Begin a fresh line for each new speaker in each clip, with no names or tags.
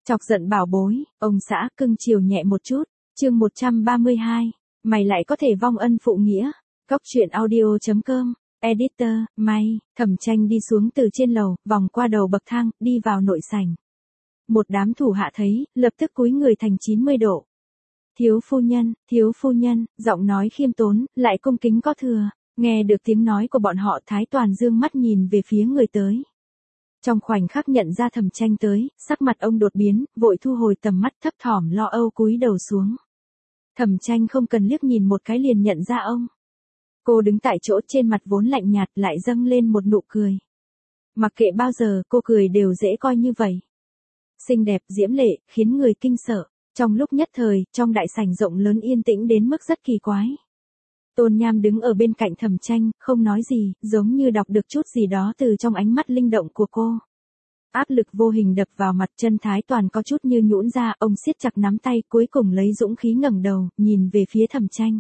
Chọc giận bảo bối, ông xã cưng chiều nhẹ một chút, chương 132, mày lại có thể vong ân phụ nghĩa, Cóc truyện audio.com, editor, May, Thẩm Tranh đi xuống từ trên lầu, vòng qua đầu bậc thang, đi vào nội sảnh. Một đám thủ hạ thấy, lập tức cúi người thành 90 độ. Thiếu phu nhân, giọng nói khiêm tốn, lại cung kính có thừa, nghe được tiếng nói của bọn họ Thái Toàn dương mắt nhìn về phía người tới. Trong khoảnh khắc nhận ra Thẩm Tranh tới, sắc mặt ông đột biến, vội thu hồi tầm mắt thấp thỏm lo âu cúi đầu xuống. Thẩm Tranh không cần liếc nhìn một cái liền nhận ra ông. Cô đứng tại chỗ trên mặt vốn lạnh nhạt lại dâng lên một nụ cười. Mặc kệ bao giờ cô cười đều dễ coi như vậy. Xinh đẹp diễm lệ, khiến người kinh sợ. Trong lúc nhất thời, trong đại sảnh rộng lớn yên tĩnh đến mức rất kỳ quái. Tôn Nham đứng ở bên cạnh Thẩm Tranh, không nói gì, giống như đọc được chút gì đó từ trong ánh mắt linh động của cô. Áp lực vô hình đập vào mặt chân Thái Toàn có chút như nhũn ra, ông siết chặt nắm tay cuối cùng lấy dũng khí ngẩng đầu, nhìn về phía Thẩm Tranh.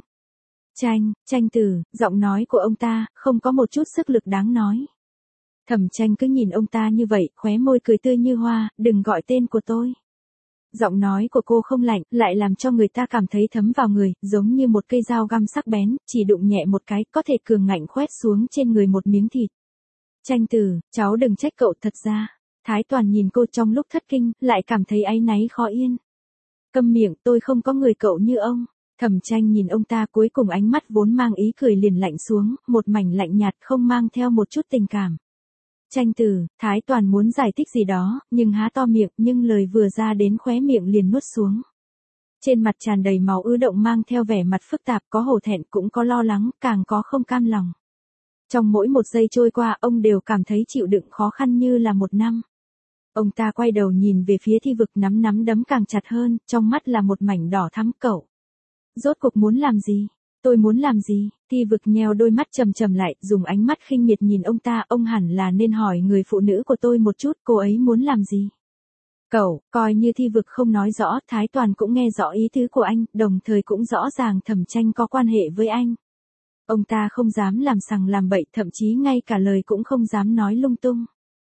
Tranh tử, giọng nói của ông ta, không có một chút sức lực đáng nói. Thẩm Tranh cứ nhìn ông ta như vậy, khóe môi cười tươi như hoa, đừng gọi tên của tôi. Giọng nói của cô không lạnh, lại làm cho người ta cảm thấy thấm vào người, giống như một cây dao găm sắc bén, chỉ đụng nhẹ một cái, có thể cường ngạnh khoét xuống trên người một miếng thịt. Tranh tử, cháu đừng trách cậu thật ra. Thái Toàn nhìn cô trong lúc thất kinh, lại cảm thấy áy náy khó yên. Câm miệng, tôi không có người cậu như ông. Thẩm Tranh nhìn ông ta cuối cùng ánh mắt vốn mang ý cười liền lạnh xuống, một mảnh lạnh nhạt không mang theo một chút tình cảm. Tranh tử, Thái Toàn muốn giải thích gì đó, nhưng há to miệng, nhưng lời vừa ra đến khóe miệng liền nuốt xuống. Trên mặt tràn đầy máu ứ động mang theo vẻ mặt phức tạp, có hổ thẹn cũng có lo lắng, càng có không cam lòng. Trong mỗi một giây trôi qua, ông đều cảm thấy chịu đựng khó khăn như là một năm. Ông ta quay đầu nhìn về phía Thi Vực nắm đấm càng chặt hơn, trong mắt là một mảnh đỏ thắm cậu. Rốt cuộc muốn làm gì? Tôi muốn làm gì? Thi Vực nheo đôi mắt trầm lại, dùng ánh mắt khinh miệt nhìn ông ta, ông hẳn là nên hỏi người phụ nữ của tôi một chút, cô ấy muốn làm gì? Cậu, coi như Thi Vực không nói rõ, Thái Toàn cũng nghe rõ ý tứ của anh, đồng thời cũng rõ ràng Thẩm Tranh có quan hệ với anh. Ông ta không dám làm sằng làm bậy, thậm chí ngay cả lời cũng không dám nói lung tung.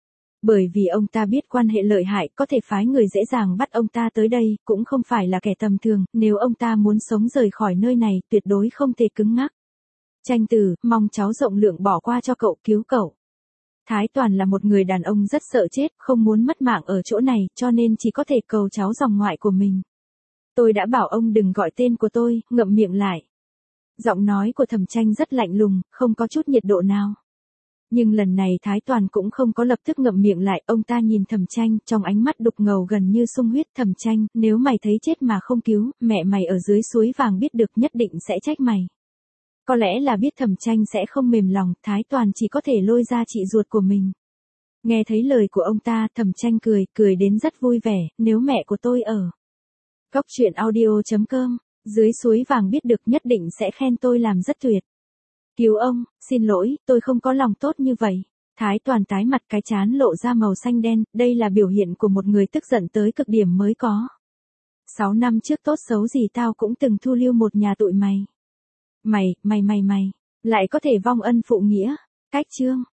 Bởi vì ông ta biết quan hệ lợi hại có thể phái người dễ dàng bắt ông ta tới đây, cũng không phải là kẻ tầm thường, nếu ông ta muốn sống rời khỏi nơi này, tuyệt đối không thể cứng ngắc. Tranh tử, mong cháu rộng lượng bỏ qua cho cậu, cứu cậu. Thái Toàn là một người đàn ông rất sợ chết, không muốn mất mạng ở chỗ này, cho nên chỉ có thể cầu cháu dòng ngoại của mình. Tôi đã bảo ông đừng gọi tên của tôi, ngậm miệng lại. Giọng nói của Thẩm Tranh rất lạnh lùng, không có chút nhiệt độ nào. Nhưng lần này Thái Toàn cũng không có lập tức ngậm miệng lại, ông ta nhìn Thẩm Tranh, trong ánh mắt đục ngầu gần như sung huyết. Thẩm Tranh, nếu mày thấy chết mà không cứu, mẹ mày ở dưới suối vàng biết được nhất định sẽ trách mày. Có lẽ là biết Thẩm Tranh sẽ không mềm lòng, Thái Toàn chỉ có thể lôi ra chị ruột của mình. Nghe thấy lời của ông ta, Thẩm Tranh cười đến rất vui vẻ, nếu mẹ của tôi ở Cóc truyện audio.com, dưới suối vàng biết được nhất định sẽ khen tôi làm rất tuyệt. Cứu ông, xin lỗi, tôi không có lòng tốt như vậy. Thái Toàn tái mặt, cái trán lộ ra màu xanh đen, đây là biểu hiện của một người tức giận tới cực điểm mới có. 6 năm trước tốt xấu gì tao cũng từng thu lưu một nhà tụi mày. Mày, lại có thể vong ân phụ nghĩa. Cách chương.